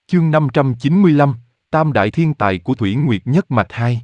Chương 595, Tam đại thiên tài của Thủy Nguyệt Nhất Mạch 2.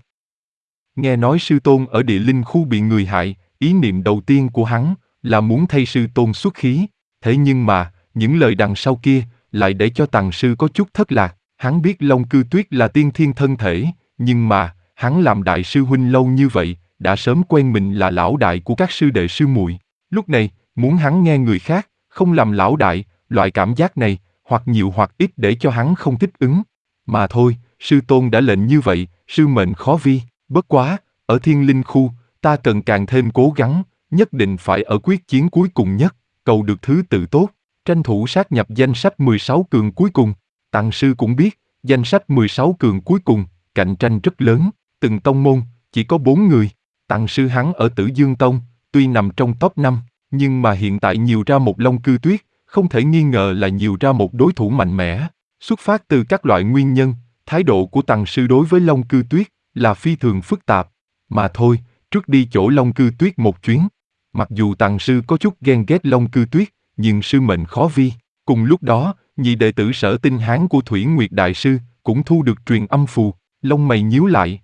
Nghe nói sư tôn ở địa linh khu bị người hại, ý niệm đầu tiên của hắn là muốn thay sư tôn xuất khí. Thế nhưng mà, những lời đằng sau kia lại để cho Tằng sư có chút thất lạc. Hắn biết Long Cư Tuyết là tiên thiên thân thể, nhưng mà, hắn làm đại sư huynh lâu như vậy, đã sớm quen mình là lão đại của các sư đệ sư muội. Lúc này, muốn hắn nghe người khác, không làm lão đại, loại cảm giác này, hoặc nhiều hoặc ít để cho hắn không thích ứng. Mà thôi, sư tôn đã lệnh như vậy, sư mệnh khó vi, bất quá, ở thiên linh khu, ta cần càng thêm cố gắng, nhất định phải ở quyết chiến cuối cùng nhất, cầu được thứ tự tốt, tranh thủ sát nhập danh sách 16 cường cuối cùng. Tằng sư cũng biết, danh sách 16 cường cuối cùng, cạnh tranh rất lớn, từng tông môn, chỉ có 4 người. Tằng sư hắn ở Tử Dương Tông, tuy nằm trong top 5, nhưng mà hiện tại nhiều ra một Long Cư Tuyết, không thể nghi ngờ là nhiều ra một đối thủ mạnh mẽ. Xuất phát từ các loại nguyên nhân, thái độ của Tằng sư đối với Long Cư Tuyết là phi thường phức tạp. Mà thôi, trước đi chỗ Long Cư Tuyết một chuyến. Mặc dù Tằng sư có chút ghen ghét Long Cư Tuyết, nhưng sư mệnh khó vi. Cùng lúc đó, nhị đệ tử Sở Tinh Hán của Thủy Nguyệt Đại sư cũng thu được truyền âm phù, lông mày nhíu lại.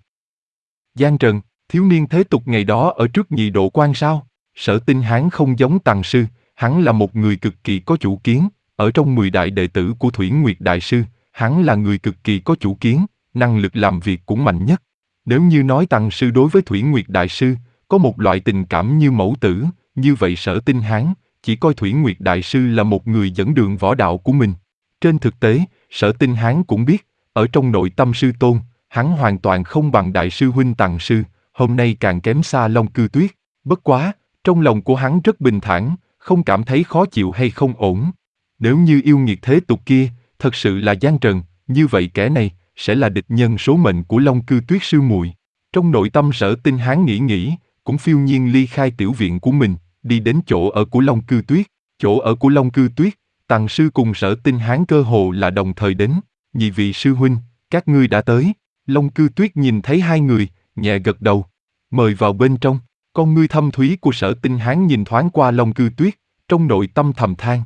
Giang Trần, thiếu niên thế tục ngày đó ở trước nhị độ quan sao? Sở Tinh Hán không giống Tằng sư, hắn là một người cực kỳ có chủ kiến. Ở trong 10 đại đệ tử của Thủy Nguyệt Đại sư, hắn là người cực kỳ có chủ kiến, năng lực làm việc cũng mạnh nhất. Nếu như nói Tằng sư đối với Thủy Nguyệt Đại sư có một loại tình cảm như mẫu tử, như vậy Sở Tinh Hán chỉ coi Thủy Nguyệt Đại sư là một người dẫn đường võ đạo của mình. Trên thực tế, Sở Tinh Hán cũng biết, ở trong nội tâm sư tôn, hắn hoàn toàn không bằng đại sư huynh Tằng sư, hôm nay càng kém xa Long Cư Tuyết. Bất quá, trong lòng của hắn rất bình thản, không cảm thấy khó chịu hay không ổn. Nếu như yêu nghiệt thế tục kia, thật sự là Giang Trần, như vậy kẻ này sẽ là địch nhân số mệnh của Long Cư Tuyết sư muội. Trong nội tâm Sở Tinh Hán nghĩ, cũng phiêu nhiên ly khai tiểu viện của mình, đi đến chỗ ở của Long Cư Tuyết. Chỗ ở của Long Cư Tuyết, Tằng sư cùng Sở Tinh Hán cơ hồ là đồng thời đến. Nhị vị sư huynh, các ngươi đã tới. Long Cư Tuyết nhìn thấy hai người, nhẹ gật đầu. Mời vào bên trong. Con ngươi thâm thúy của Sở Tinh Hán nhìn thoáng qua Long Cư Tuyết, trong nội tâm thầm than.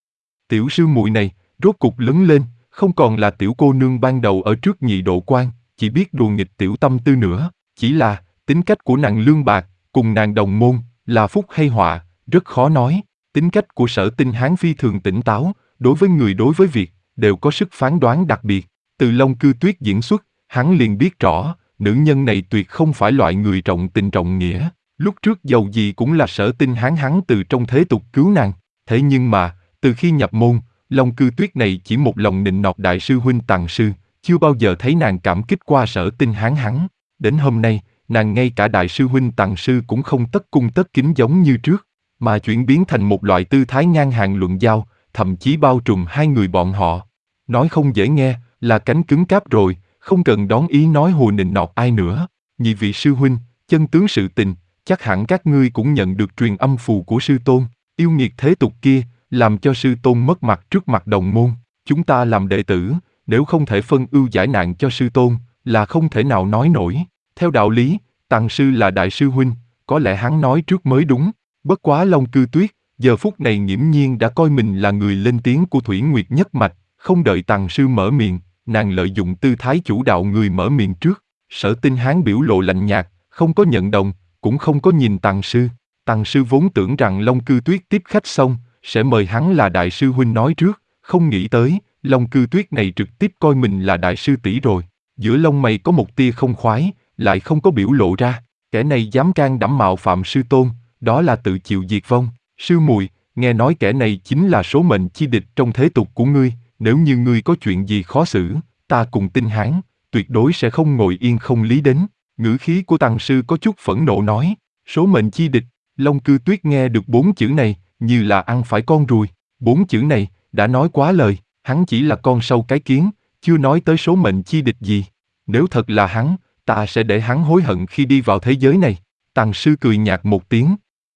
Tiểu sư muội này, rốt cục lớn lên, không còn là tiểu cô nương ban đầu ở trước nhị độ quan, chỉ biết đùa nghịch tiểu tâm tư nữa. Chỉ là, tính cách của nàng lương bạc, cùng nàng đồng môn, là phúc hay họa, rất khó nói. Tính cách của Sở Tinh Hán phi thường tỉnh táo, đối với người đối với việc, đều có sức phán đoán đặc biệt. Từ Long Cư Tuyết diễn xuất, hắn liền biết rõ, nữ nhân này tuyệt không phải loại người trọng tình trọng nghĩa. Lúc trước dầu gì cũng là Sở Tinh Hán hắn từ trong thế tục cứu nàng. Thế nhưng mà, từ khi nhập môn, Long Cư Tuyết này chỉ một lòng nịnh nọt đại sư huynh Tằng sư, chưa bao giờ thấy nàng cảm kích qua Sở Tinh Hán hắn. Đến hôm nay, nàng ngay cả đại sư huynh Tằng sư cũng không tất cung tất kính giống như trước, mà chuyển biến thành một loại tư thái ngang hàng luận giao, thậm chí bao trùm hai người bọn họ. Nói không dễ nghe, là cánh cứng cáp rồi, không cần đón ý nói hùa nịnh nọt ai nữa. Nhị vị sư huynh, chân tướng sự tình, chắc hẳn các ngươi cũng nhận được truyền âm phù của sư tôn. Yêu nghiệt thế tục kia, làm cho sư tôn mất mặt trước mặt đồng môn. Chúng ta làm đệ tử, nếu không thể phân ưu giải nạn cho sư tôn, là không thể nào nói nổi. Theo đạo lý, Tằng sư là đại sư huynh, có lẽ hắn nói trước mới đúng. Bất quá Long Cư Tuyết, giờ phút này nghiễm nhiên đã coi mình là người lên tiếng của Thủy Nguyệt Nhất Mạch, không đợi Tằng sư mở miệng, nàng lợi dụng tư thái chủ đạo người mở miệng trước. Sở Tinh Hán biểu lộ lạnh nhạt, không có nhận đồng, cũng không có nhìn Tằng sư. Tằng sư vốn tưởng rằng Long Cư Tuyết tiếp khách xong, sẽ mời hắn là đại sư huynh nói trước, không nghĩ tới, Long Cư Tuyết này trực tiếp coi mình là đại sư tỷ rồi. Giữa lông mày có một tia không khoái, lại không có biểu lộ ra. Kẻ này dám can đảm mạo phạm sư tôn, đó là tự chịu diệt vong. Sư muội, nghe nói kẻ này chính là số mệnh chi địch trong thế tục của ngươi, nếu như ngươi có chuyện gì khó xử, ta cùng Tinh Hán, tuyệt đối sẽ không ngồi yên không lý đến. Ngữ khí của Tằng sư có chút phẫn nộ nói, số mệnh chi địch. Long Cư Tuyết nghe được 4 chữ này, như là ăn phải con ruồi. 4 chữ này, đã nói quá lời, hắn chỉ là con sâu cái kiến, chưa nói tới số mệnh chi địch gì. Nếu thật là hắn, ta sẽ để hắn hối hận khi đi vào thế giới này. Tằng sư cười nhạt một tiếng.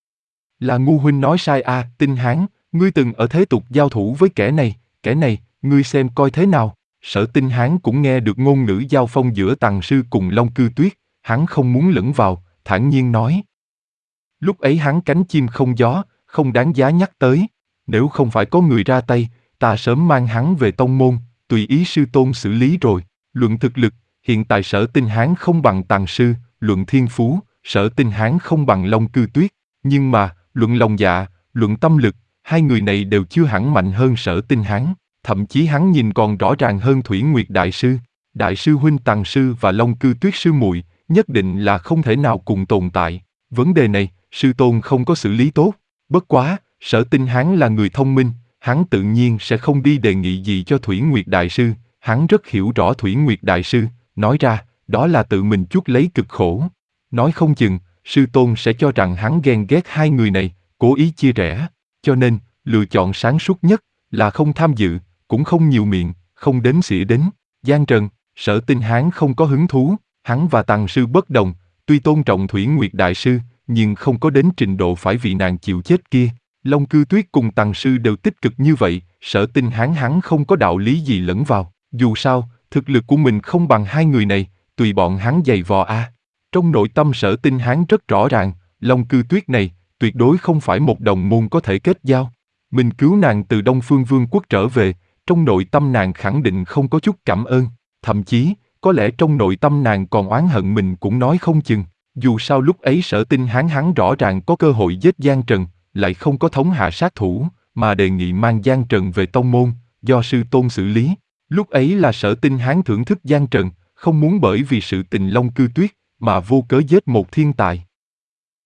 Là ngu huynh nói sai a, Tinh Hán, ngươi từng ở thế tục giao thủ với kẻ này, ngươi xem coi thế nào. Sở Tinh Hán cũng nghe được ngôn ngữ giao phong giữa Tằng sư cùng Long Cư Tuyết, hắn không muốn lẫn vào, thản nhiên nói. Lúc ấy hắn cánh chim không gió, không đáng giá nhắc tới. Nếu không phải có người ra tay, ta sớm mang hắn về tông môn, tùy ý sư tôn xử lý rồi. Luận thực lực, hiện tại Sở Tinh Hán không bằng Tằng sư, luận thiên phú, Sở Tinh Hán không bằng Long Cư Tuyết, nhưng mà, luận lòng dạ, luận tâm lực, hai người này đều chưa hẳn mạnh hơn Sở Tinh Hán, thậm chí hắn nhìn còn rõ ràng hơn Thủy Nguyệt Đại sư. Đại sư huynh Tằng sư và Long Cư Tuyết sư muội nhất định là không thể nào cùng tồn tại. Vấn đề này, sư tôn không có xử lý tốt. Bất quá, Sở Tinh Hán là người thông minh, hắn tự nhiên sẽ không đi đề nghị gì cho Thủy Nguyệt Đại sư. Hắn rất hiểu rõ Thủy Nguyệt Đại sư, nói ra, đó là tự mình chuốc lấy cực khổ. Nói không chừng, sư tôn sẽ cho rằng hắn ghen ghét hai người này, cố ý chia rẽ. Cho nên, lựa chọn sáng suốt nhất là không tham dự, cũng không nhiều miệng, không đếm xỉa đến. Giang Trần, Sở Tinh Hán không có hứng thú, hắn và Tằng sư bất đồng, tuy tôn trọng Thủy Nguyệt Đại sư, nhưng không có đến trình độ phải vì nàng chịu chết kia. Long Cư Tuyết cùng Tằng sư đều tích cực như vậy, Sở Tinh Hán hắn không có đạo lý gì lẫn vào. Dù sao, thực lực của mình không bằng hai người này, tùy bọn hắn giày vò a. Trong nội tâm Sở Tinh Hán rất rõ ràng, Long Cư Tuyết này, tuyệt đối không phải một đồng môn có thể kết giao. Mình cứu nàng từ Đông Phương Vương quốc trở về, trong nội tâm nàng khẳng định không có chút cảm ơn, thậm chí, có lẽ trong nội tâm nàng còn oán hận mình cũng nói không chừng. Dù sao lúc ấy Sở Tinh Hán hắn rõ ràng có cơ hội giết Giang Trần, lại không có thống hạ sát thủ, mà đề nghị mang Giang Trần về tông môn, do sư tôn xử lý. Lúc ấy là Sở Tinh Hán thưởng thức Giang Trần, không muốn bởi vì sự tình Long Cư Tuyết, mà vô cớ giết một thiên tài.